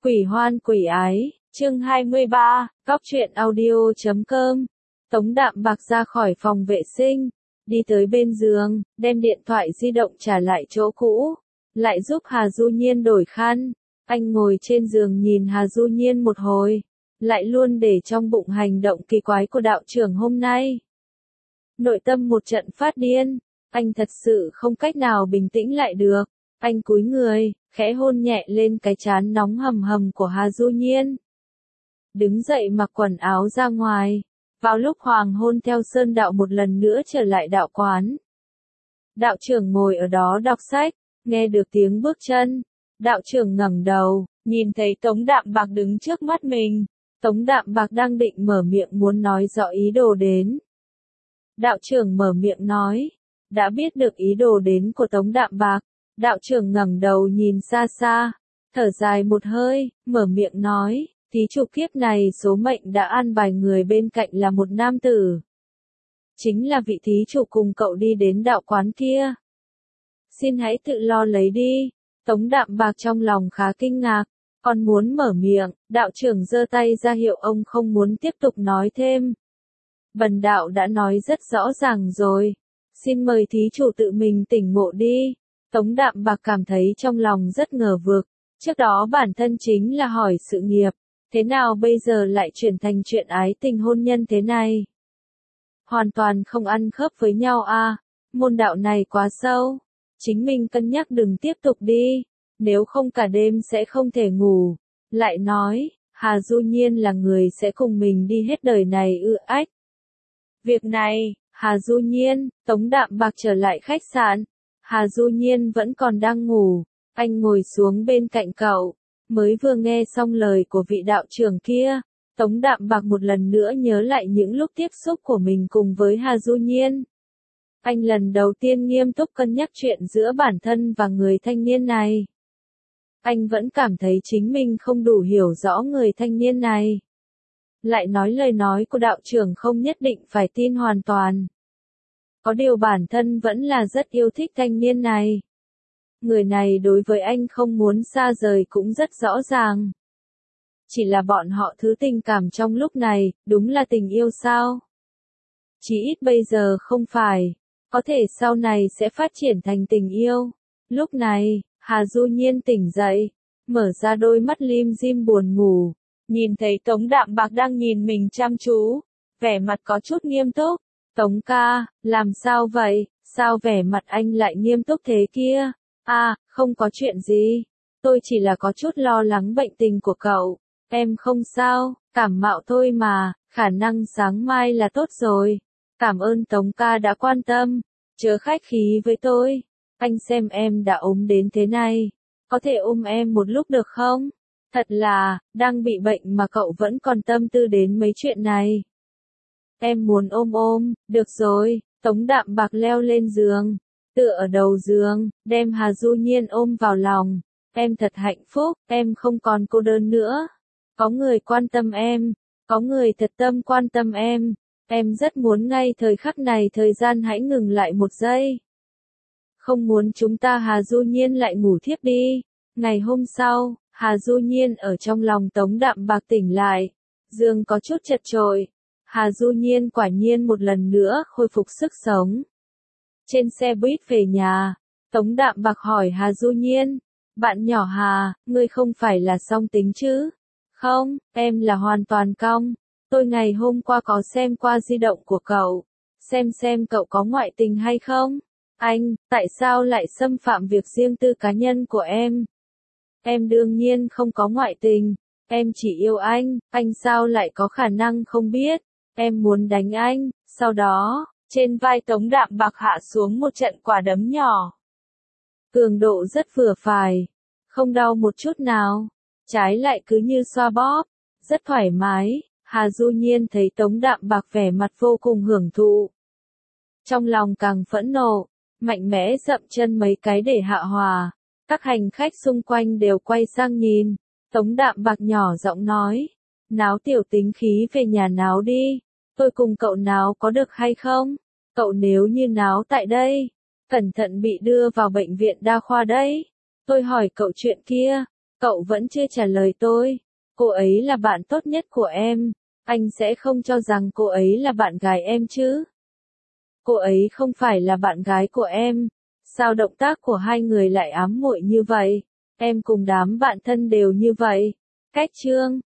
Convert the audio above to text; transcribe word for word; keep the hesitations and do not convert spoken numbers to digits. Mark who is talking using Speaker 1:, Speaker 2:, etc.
Speaker 1: Quỷ hoan quỷ ái, chương hai mươi ba, cóc truyện audio chấm com. Tống Đạm Bạc ra khỏi phòng vệ sinh, đi tới bên giường, đem điện thoại di động trả lại chỗ cũ, lại giúp Hà Du Nhiên đổi khăn. Anh ngồi trên giường nhìn Hà Du Nhiên một hồi, lại luôn để trong bụng hành động kỳ quái của đạo trưởng hôm nay. Nội tâm một trận phát điên, anh thật sự không cách nào bình tĩnh lại được. Anh cúi người, khẽ hôn nhẹ lên cái trán nóng hầm hầm của Hà Du Nhiên. Đứng dậy mặc quần áo ra ngoài, vào lúc hoàng hôn theo Sơn Đạo một lần nữa trở lại đạo quán. Đạo trưởng ngồi ở đó đọc sách, nghe được tiếng bước chân. Đạo trưởng ngẩng đầu, nhìn thấy Tống Đạm Bạc đứng trước mắt mình. Tống Đạm Bạc đang định mở miệng muốn nói rõ ý đồ đến. Đạo trưởng mở miệng nói, đã biết được ý đồ đến của Tống Đạm Bạc. Đạo trưởng ngẩng đầu nhìn xa xa, thở dài một hơi, mở miệng nói, thí chủ kiếp này số mệnh đã an bài người bên cạnh là một nam tử. Chính là vị thí chủ cùng cậu đi đến đạo quán kia. Xin hãy tự lo lấy đi. Tống Đạm Bạc trong lòng khá kinh ngạc, còn muốn mở miệng, đạo trưởng giơ tay ra hiệu ông không muốn tiếp tục nói thêm. Bần đạo đã nói rất rõ ràng rồi, xin mời thí chủ tự mình tỉnh ngộ đi. Tống Đạm Bạc cảm thấy trong lòng rất ngờ vực, trước đó bản thân chính là hỏi sự nghiệp, thế nào bây giờ lại chuyển thành chuyện ái tình hôn nhân thế này? Hoàn toàn không ăn khớp với nhau à, môn đạo này quá sâu, chính mình cân nhắc đừng tiếp tục đi, nếu không cả đêm sẽ không thể ngủ. Lại nói, Hà Du Nhiên là người sẽ cùng mình đi hết đời này ư ách. Việc này, Hà Du Nhiên, Tống Đạm Bạc trở lại khách sạn. Hà Du Nhiên vẫn còn đang ngủ, anh ngồi xuống bên cạnh cậu, mới vừa nghe xong lời của vị đạo trưởng kia, Tống Đạm Bạc một lần nữa nhớ lại những lúc tiếp xúc của mình cùng với Hà Du Nhiên. Anh lần đầu tiên nghiêm túc cân nhắc chuyện giữa bản thân và người thanh niên này. Anh vẫn cảm thấy chính mình không đủ hiểu rõ người thanh niên này. Lại nói lời nói của đạo trưởng không nhất định phải tin hoàn toàn. Có điều bản thân vẫn là rất yêu thích thanh niên này. Người này đối với anh không muốn xa rời cũng rất rõ ràng. Chỉ là bọn họ thứ tình cảm trong lúc này, đúng là tình yêu sao? Chỉ ít bây giờ không phải, có thể sau này sẽ phát triển thành tình yêu. Lúc này, Hà Du Nhiên tỉnh dậy, mở ra đôi mắt lim dim buồn ngủ, nhìn thấy Tống Đạm Bạc đang nhìn mình chăm chú, vẻ mặt có chút nghiêm túc. Tống ca, làm sao vậy, sao vẻ mặt anh lại nghiêm túc thế kia? À, không có chuyện gì, tôi chỉ là có chút lo lắng bệnh tình của cậu, em không sao, cảm mạo thôi mà, khả năng sáng mai là tốt rồi. Cảm ơn Tống ca đã quan tâm, chớ khách khí với tôi, anh xem em đã ốm đến thế này, có thể ôm em một lúc được không? Thật là, đang bị bệnh mà cậu vẫn còn tâm tư đến mấy chuyện này. Em muốn ôm ôm, được rồi. Tống Đạm Bạc leo lên giường, tựa ở đầu giường, đem Hà Du Nhiên ôm vào lòng. Em thật hạnh phúc, em không còn cô đơn nữa. Có người quan tâm em, có người thật tâm quan tâm em. Em rất muốn ngay thời khắc này thời gian hãy ngừng lại một giây. Không muốn chúng ta Hà Du Nhiên lại ngủ thiếp đi. Ngày hôm sau, Hà Du Nhiên ở trong lòng Tống Đạm Bạc tỉnh lại. Giường có chút chật chội. Hà Du Nhiên quả nhiên một lần nữa khôi phục sức sống. Trên xe buýt về nhà, Tống Đạm Bạc hỏi Hà Du Nhiên, bạn nhỏ Hà, ngươi không phải là song tính chứ? Không, em là hoàn toàn cong. Tôi ngày hôm qua có xem qua di động của cậu, xem xem cậu có ngoại tình hay không? Anh, tại sao lại xâm phạm việc riêng tư cá nhân của em? Em đương nhiên không có ngoại tình, em chỉ yêu anh, anh sao lại có khả năng không biết? Em muốn đánh anh, sau đó, trên vai Tống Đạm Bạc hạ xuống một trận quả đấm nhỏ. Cường độ rất vừa phải, không đau một chút nào, trái lại cứ như xoa bóp, rất thoải mái. Hà Du Nhiên thấy Tống Đạm Bạc vẻ mặt vô cùng hưởng thụ. Trong lòng càng phẫn nộ, mạnh mẽ dậm chân mấy cái để hạ hòa. Các hành khách xung quanh đều quay sang nhìn, Tống Đạm Bạc nhỏ giọng nói. Náo tiểu tính khí về nhà náo đi, tôi cùng cậu náo có được hay không? Cậu nếu như náo tại đây, cẩn thận bị đưa vào bệnh viện đa khoa đấy. Tôi hỏi cậu chuyện kia, Cậu vẫn chưa trả lời tôi. Cô ấy là bạn tốt nhất của em. Anh sẽ không cho rằng cô ấy là bạn gái em chứ. Cô ấy không phải là bạn gái của em. Sao động tác của hai người lại ám muội như vậy? Em cùng đám bạn thân đều như vậy. Cách chương